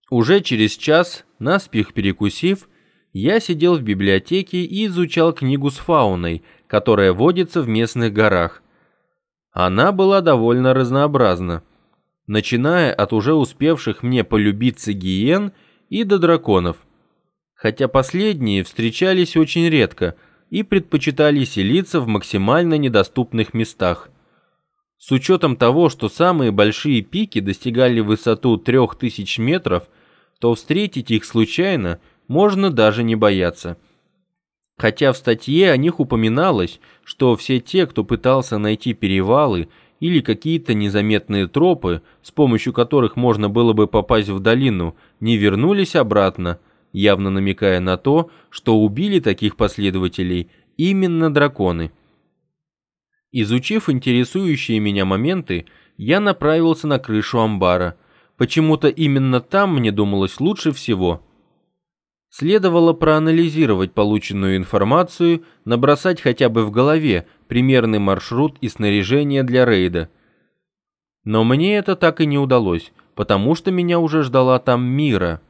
Уже через час, наспех перекусив, я сидел в библиотеке и изучал книгу с фауной, которая водится в местных горах. Она была довольно разнообразна, начиная от уже успевших мне полюбиться гиен и до драконов, хотя последние встречались очень редко и предпочитали селиться в максимально недоступных местах. С учетом того, что самые большие пики достигали высоту 3000 метров, то встретить их случайно можно даже не бояться. Хотя в статье о них упоминалось, что все те, кто пытался найти перевалы или какие-то незаметные тропы, с помощью которых можно было бы попасть в долину, не вернулись обратно, явно намекая на то, что убили таких последователей именно драконы. Изучив интересующие меня моменты, я направился на крышу амбара. Почему-то именно там мне думалось лучше всего. Следовало проанализировать полученную информацию, набросать хотя бы в голове примерный маршрут и снаряжение для рейда. Но мне это так и не удалось, потому что меня уже ждала там Мира.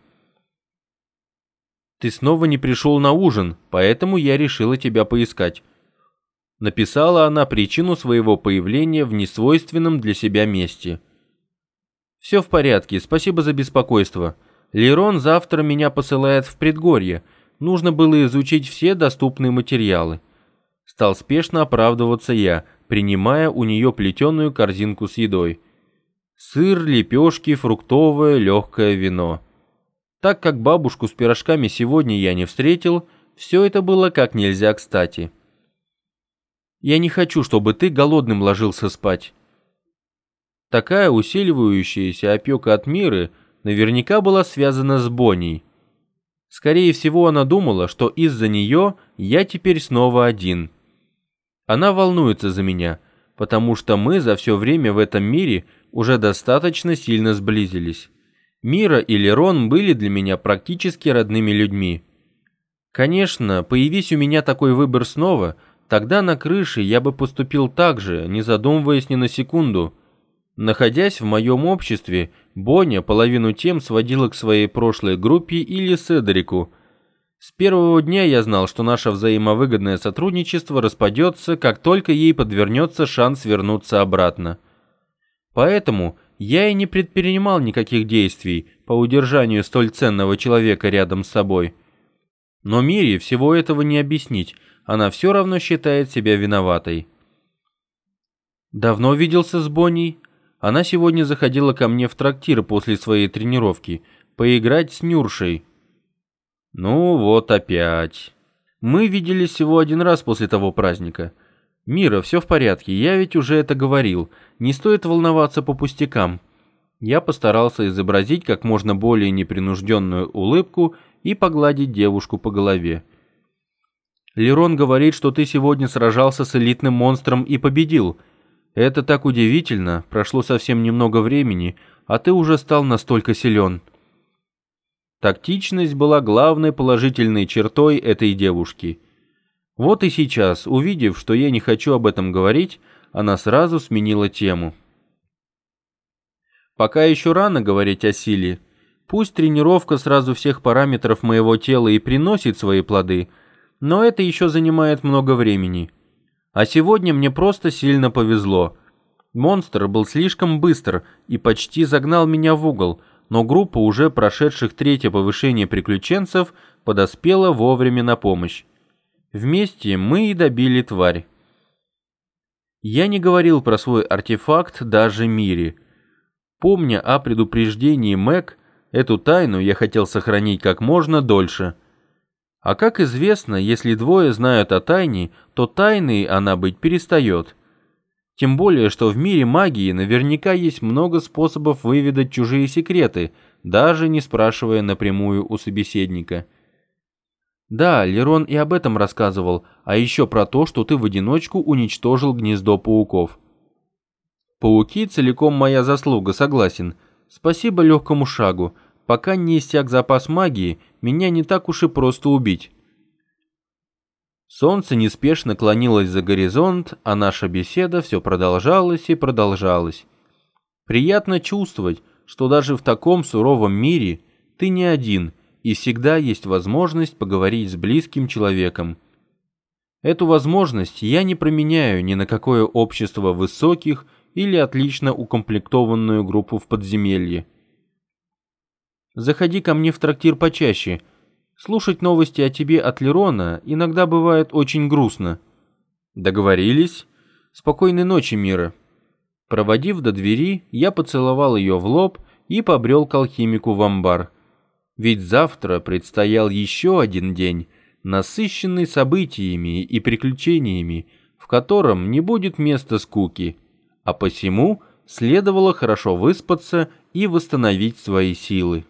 «Ты снова не пришел на ужин, поэтому я решила тебя поискать». Написала она причину своего появления в несвойственном для себя месте. «Все в порядке, спасибо за беспокойство. Лерон завтра меня посылает в предгорье. Нужно было изучить все доступные материалы». Стал спешно оправдываться я, принимая у нее плетеную корзинку с едой. Сыр, лепешки, фруктовое, легкое вино. Так как бабушку с пирожками сегодня я не встретил, все это было как нельзя кстати. «Я не хочу, чтобы ты голодным ложился спать». Такая усиливающаяся опека от Миры наверняка была связана с Бонней. Скорее всего, она думала, что из-за нее я теперь снова один. Она волнуется за меня, потому что мы за все время в этом мире уже достаточно сильно сблизились. Мира и Лерон были для меня практически родными людьми. Конечно, появись у меня такой выбор снова, тогда на крыше я бы поступил так же, не задумываясь ни на секунду. Находясь в моем обществе, Боня половину тем сводила к своей прошлой группе или Седрику. С первого дня я знал, что наше взаимовыгодное сотрудничество распадется, как только ей подвернется шанс вернуться обратно. Поэтому я и не предпринимал никаких действий по удержанию столь ценного человека рядом с собой. Но Мире всего этого не объяснить, она все равно считает себя виноватой. «Давно виделся с Бонней?» Она сегодня заходила ко мне в трактир после своей тренировки, поиграть с Нюршей. Ну вот опять. Мы виделись всего один раз после того праздника. Мира, все в порядке, я ведь уже это говорил. Не стоит волноваться по пустякам. Я постарался изобразить как можно более непринужденную улыбку и погладить девушку по голове. Лерон говорит, что ты сегодня сражался с элитным монстром и победил. Это так удивительно, прошло совсем немного времени, а ты уже стал настолько силен. Тактичность была главной положительной чертой этой девушки. Вот и сейчас, увидев, что я не хочу об этом говорить, она сразу сменила тему. Пока еще рано говорить о силе. Пусть тренировка сразу всех параметров моего тела и приносит свои плоды, но это еще занимает много времени. А сегодня мне просто сильно повезло. Монстр был слишком быстр и почти загнал меня в угол, но группа уже прошедших третье повышение приключенцев подоспела вовремя на помощь. Вместе мы и добили тварь. Я не говорил про свой артефакт даже Мире. Помня о предупреждении Мэг, эту тайну я хотел сохранить как можно дольше. А как известно, если двое знают о тайне, то тайной она быть перестает. Тем более, что в мире магии наверняка есть много способов выведать чужие секреты, даже не спрашивая напрямую у собеседника. Да, Лерон и об этом рассказывал, а еще про то, что ты в одиночку уничтожил гнездо пауков. Пауки целиком моя заслуга, согласен. Спасибо легкому шагу. Пока не иссяк запас магии, меня не так уж и просто убить. Солнце неспешно клонилось за горизонт, а наша беседа все продолжалась и продолжалась. Приятно чувствовать, что даже в таком суровом мире ты не один, и всегда есть возможность поговорить с близким человеком. Эту возможность я не променяю ни на какое общество высоких или отлично укомплектованную группу в подземелье. Заходи ко мне в трактир почаще. Слушать новости о тебе от Лерона иногда бывает очень грустно. Договорились? Спокойной ночи, Мира. Проводив до двери, я поцеловал ее в лоб и побрел к алхимику в амбар. Ведь завтра предстоял еще один день, насыщенный событиями и приключениями, в котором не будет места скуки, а посему следовало хорошо выспаться и восстановить свои силы.